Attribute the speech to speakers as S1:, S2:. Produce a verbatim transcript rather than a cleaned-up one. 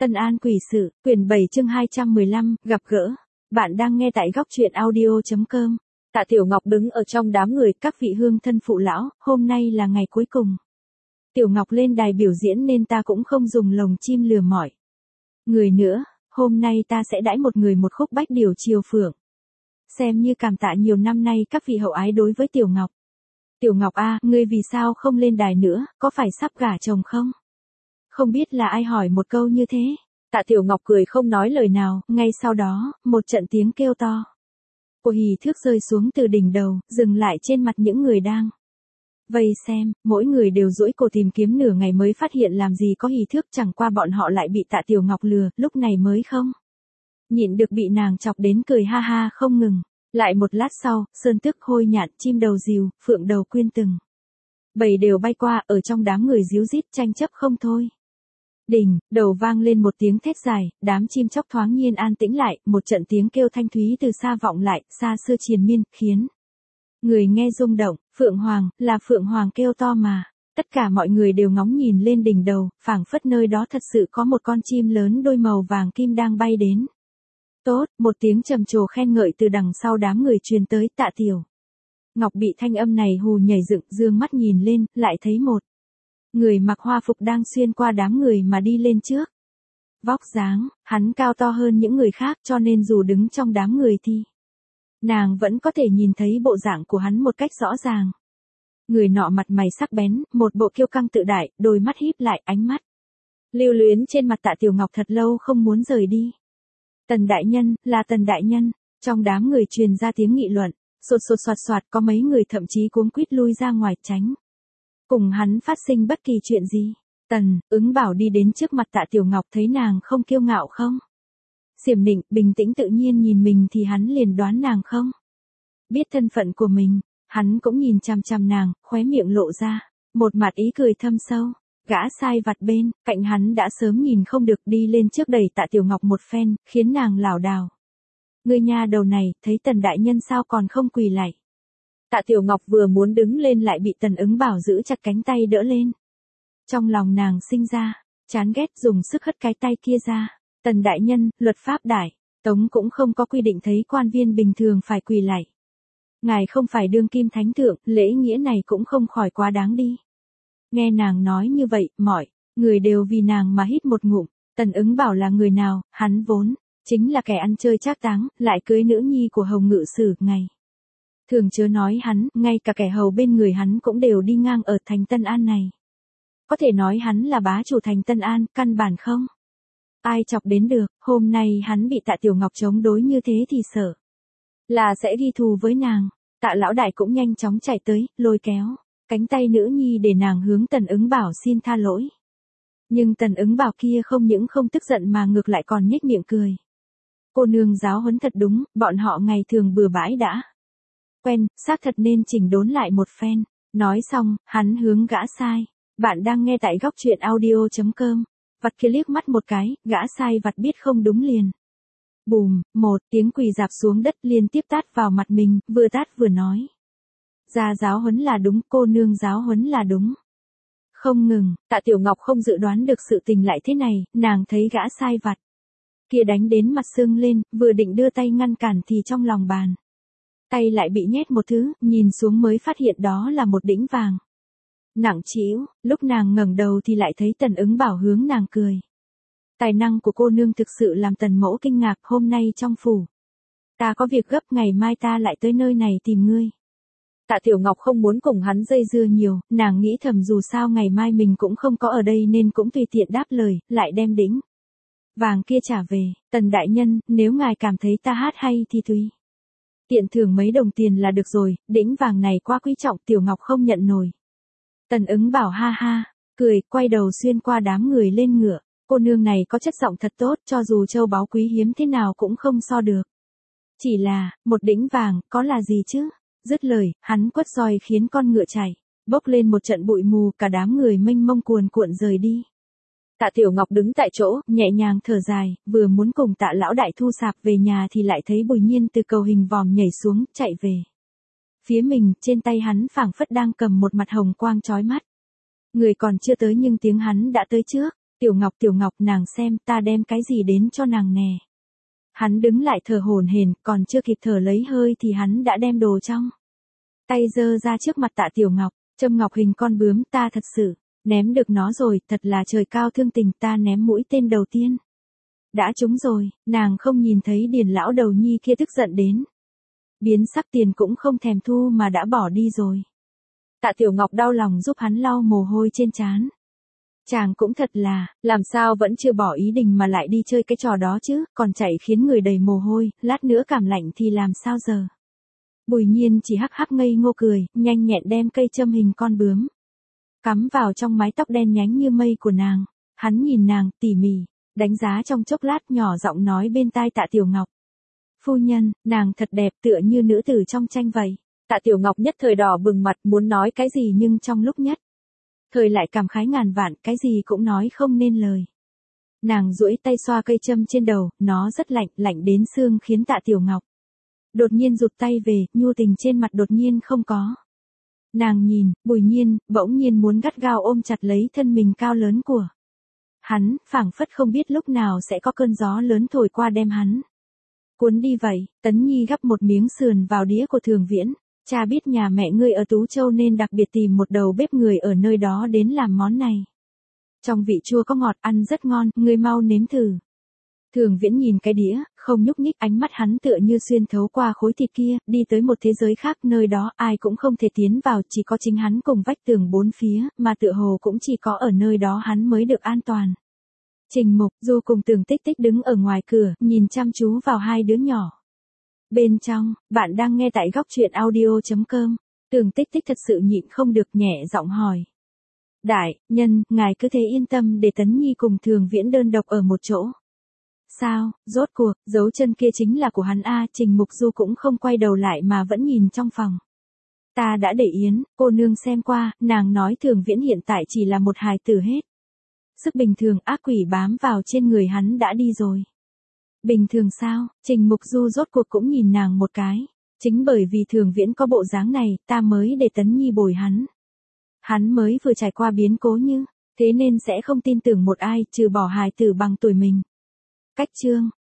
S1: Tân An quỷ sự, quyển bảy chương hai trăm mười lăm, gặp gỡ. Bạn đang nghe tại góc truyện audio chấm com. Tạ Tiểu Ngọc đứng ở trong đám người các vị hương thân phụ lão, hôm nay là ngày cuối cùng. Tiểu Ngọc lên đài biểu diễn nên ta cũng không dùng lồng chim lừa mỏi người nữa, hôm nay ta sẽ đãi một người một khúc bách điều chiều phượng. Xem như cảm tạ nhiều năm nay các vị hậu ái đối với Tiểu Ngọc. Tiểu Ngọc a, ngươi vì sao không lên đài nữa, có phải sắp gả chồng không? Không biết là ai hỏi một câu như thế. Tạ Tiểu Ngọc cười không nói lời nào, ngay sau đó, một trận tiếng kêu to của hỉ thước rơi xuống từ đỉnh đầu, dừng lại trên mặt những người đang vây xem, mỗi người đều duỗi cổ tìm kiếm nửa ngày mới phát hiện làm gì có hỉ thước, chẳng qua bọn họ lại bị Tạ Tiểu Ngọc lừa, lúc này mới không nhịn được bị nàng chọc đến cười ha ha không ngừng. Lại một lát sau, sơn tước hôi nhạn, chim đầu rìu, phượng đầu quyên từng bầy đều bay qua, ở trong đám người ríu rít tranh chấp không thôi. Đỉnh, đầu vang lên một tiếng thét dài, đám chim chóc thoáng nhiên an tĩnh lại, một trận tiếng kêu thanh thúy từ xa vọng lại, xa xưa triền miên, khiến người nghe rung động. Phượng Hoàng, là Phượng Hoàng kêu to mà. Tất cả mọi người đều ngóng nhìn lên đỉnh đầu, phảng phất nơi đó thật sự có một con chim lớn đôi màu vàng kim đang bay đến. Tốt, một tiếng trầm trồ khen ngợi từ đằng sau đám người truyền tới. Tạ Tiểu Ngọc bị thanh âm này hù nhảy dựng, dương mắt nhìn lên, lại thấy một người mặc hoa phục đang xuyên qua đám người mà đi lên trước. Vóc dáng, hắn cao to hơn những người khác cho nên dù đứng trong đám người thì nàng vẫn có thể nhìn thấy bộ dạng của hắn một cách rõ ràng. Người nọ mặt mày sắc bén, một bộ kiêu căng tự đại, đôi mắt híp lại, ánh mắt lưu luyến trên mặt Tạ Tiểu Ngọc thật lâu không muốn rời đi. Tần đại nhân, là Tần đại nhân. Trong đám người truyền ra tiếng nghị luận, sột sột soạt soạt, có mấy người thậm chí cuống quýt lui ra ngoài tránh cùng hắn phát sinh bất kỳ chuyện gì. Tần Ứng Bảo đi đến trước mặt Tạ Tiểu Ngọc, thấy nàng không kiêu ngạo không xiểm nịnh, bình tĩnh tự nhiên nhìn mình thì hắn liền đoán nàng không biết thân phận của mình. Hắn cũng nhìn chằm chằm nàng, khóe miệng lộ ra một mặt ý cười thâm sâu. Gã sai vặt bên cạnh hắn đã sớm nhìn không được, đi lên trước đẩy Tạ Tiểu Ngọc một phen, khiến nàng lảo đảo. Ngươi nha đầu này, thấy Tần đại nhân sao còn không quỳ lạy? Tạ Tiểu Ngọc vừa muốn đứng lên lại bị Tần Ứng Bảo giữ chặt cánh tay đỡ lên. Trong lòng nàng sinh ra chán ghét, dùng sức hất cái tay kia ra. Tần đại nhân, luật pháp đại tống cũng không có quy định thấy quan viên bình thường phải quỳ lạy. Ngài không phải đương kim thánh thượng, lễ nghĩa này cũng không khỏi quá đáng đi. Nghe nàng nói như vậy, mọi người đều vì nàng mà hít một ngụm. Tần Ứng Bảo là người nào? Hắn vốn chính là kẻ ăn chơi trác táng, lại cưới nữ nhi của Hồng Ngự Sử, ngày thường chớ nói hắn, ngay cả kẻ hầu bên người hắn cũng đều đi ngang ở thành Tân An này. Có thể nói hắn là bá chủ thành Tân An, căn bản không ai chọc đến được. Hôm nay hắn bị Tạ Tiểu Ngọc chống đối như thế thì sợ là sẽ ghi thù với nàng. Tạ lão đại cũng nhanh chóng chạy tới, lôi kéo cánh tay nữ nhi để nàng hướng Tần Ứng Bảo xin tha lỗi. Nhưng Tần Ứng Bảo kia không những không tức giận mà ngược lại còn nhếch miệng cười. Cô nương giáo huấn thật đúng, bọn họ ngày thường bừa bãi đã quen, xác thật nên chỉnh đốn lại một phen. Nói xong, hắn hướng gã sai. Bạn đang nghe tại góc truyện audio chấm com. Vặt kia liếc mắt một cái, gã sai vặt biết không đúng liền. Bùm, một tiếng quỳ dạp xuống đất liên tiếp tát vào mặt mình, vừa tát vừa nói. Ra giáo huấn là đúng, cô nương giáo huấn là đúng. Không ngừng, Tạ Tiểu Ngọc không dự đoán được sự tình lại thế này, nàng thấy gã sai vặt kia đánh đến mặt sưng lên, vừa định đưa tay ngăn cản thì trong lòng bàn tay lại bị nhét một thứ, nhìn xuống mới phát hiện đó là một đĩnh vàng nặng trĩu. Lúc nàng ngẩng đầu thì lại thấy Tần Ứng Bảo hướng nàng cười. Tài năng của cô nương thực sự làm Tần mẫu kinh ngạc. Hôm nay trong phủ ta có việc gấp, ngày mai ta lại tới nơi này tìm ngươi. Tạ Tiểu Ngọc không muốn cùng hắn dây dưa nhiều, nàng nghĩ thầm dù sao ngày mai mình cũng không có ở đây nên cũng tùy tiện đáp lời, lại đem đĩnh vàng kia trả về. Tần đại nhân, nếu ngài cảm thấy ta hát hay thì tùy tiện thưởng mấy đồng tiền là được rồi, đĩnh vàng này quá quý trọng, Tiểu Ngọc không nhận nổi. Tần Ứng Bảo ha ha cười, quay đầu xuyên qua đám người lên ngựa. Cô nương này có chất giọng thật tốt, cho dù châu báu quý hiếm thế nào cũng không so được. Chỉ là, một đĩnh vàng, có là gì chứ? Dứt lời, hắn quất roi khiến con ngựa chạy bốc lên một trận bụi mù, cả đám người mênh mông cuồn cuộn rời đi. Tạ Tiểu Ngọc đứng tại chỗ, nhẹ nhàng thở dài, vừa muốn cùng Tạ lão đại thu sạp về nhà thì lại thấy Bùi Nhiên từ cầu hình vòm nhảy xuống, chạy về phía mình, trên tay hắn phảng phất đang cầm một mặt hồng quang chói mắt. Người còn chưa tới nhưng tiếng hắn đã tới trước. Tiểu Ngọc Tiểu Ngọc nàng xem ta đem cái gì đến cho nàng nè. Hắn đứng lại thở hổn hển, còn chưa kịp thở lấy hơi thì hắn đã đem đồ trong tay giơ ra trước mặt Tạ Tiểu Ngọc, châm ngọc hình con bướm ta thật sự, ném được nó rồi, thật là trời cao thương tình ta ném mũi tên đầu tiên. Đã trúng rồi, nàng không nhìn thấy Điền lão đầu nhi kia tức giận đến. Biến sắc tiền cũng không thèm thu mà đã bỏ đi rồi. Tạ Tiểu Ngọc đau lòng giúp hắn lau mồ hôi trên trán. Chàng cũng thật là, làm sao vẫn chưa bỏ ý định mà lại đi chơi cái trò đó chứ, còn chạy khiến người đầy mồ hôi, lát nữa cảm lạnh thì làm sao giờ. Bùi Nhiên chỉ hắc hắc ngây ngô cười, nhanh nhẹn đem cây châm hình con bướm cắm vào trong mái tóc đen nhánh như mây của nàng. Hắn nhìn nàng tỉ mỉ, đánh giá trong chốc lát nhỏ giọng nói bên tai Tạ Tiểu Ngọc. Phu nhân, nàng thật đẹp tựa như nữ tử trong tranh vậy. Tạ Tiểu Ngọc nhất thời đỏ bừng mặt muốn nói cái gì nhưng trong lúc nhất thời lại cảm khái ngàn vạn, cái gì cũng nói không nên lời. Nàng duỗi tay xoa cây châm trên đầu, nó rất lạnh, lạnh đến xương khiến Tạ Tiểu Ngọc đột nhiên rụt tay về, nhu tình trên mặt đột nhiên không có. Nàng nhìn, Bùi Nhiên, bỗng nhiên muốn gắt gao ôm chặt lấy thân mình cao lớn của hắn, phảng phất không biết lúc nào sẽ có cơn gió lớn thổi qua đem hắn cuốn đi vậy. Tấn Nhi gắp một miếng sườn vào đĩa của Thường Viễn. Cha biết nhà mẹ ngươi ở Tú Châu nên đặc biệt tìm một đầu bếp người ở nơi đó đến làm món này. Trong vị chua có ngọt, ăn rất ngon, ngươi mau nếm thử. Thường Viễn nhìn cái đĩa, không nhúc nhích, ánh mắt hắn tựa như xuyên thấu qua khối thịt kia, đi tới một thế giới khác, nơi đó ai cũng không thể tiến vào, chỉ có chính hắn cùng vách tường bốn phía, mà tựa hồ cũng chỉ có ở nơi đó hắn mới được an toàn. Trình Mục, Du cùng Tưởng Tích Tích đứng ở ngoài cửa, nhìn chăm chú vào hai đứa nhỏ. Bên trong, bạn đang nghe tại góc truyện audio chấm com. Tưởng Tích Tích thật sự nhịn không được nhẹ giọng hỏi. Đại nhân, ngài cứ thế yên tâm để Tấn Nhi cùng Thường Viễn đơn độc ở một chỗ. Sao, rốt cuộc, dấu chân kia chính là của hắn a. Trình Mục Du cũng không quay đầu lại mà vẫn nhìn trong phòng. Ta đã để Yến, cô nương xem qua, nàng nói Thường Viễn hiện tại chỉ là một hài tử hết. Sức bình thường ác quỷ bám vào trên người hắn đã đi rồi. Bình thường sao, Trình Mục Du rốt cuộc cũng nhìn nàng một cái. Chính bởi vì Thường Viễn có bộ dáng này, ta mới để Tấn Nhi bồi hắn. Hắn mới vừa trải qua biến cố như, thế nên sẽ không tin tưởng một ai trừ bỏ hài tử bằng tuổi mình. Cách chương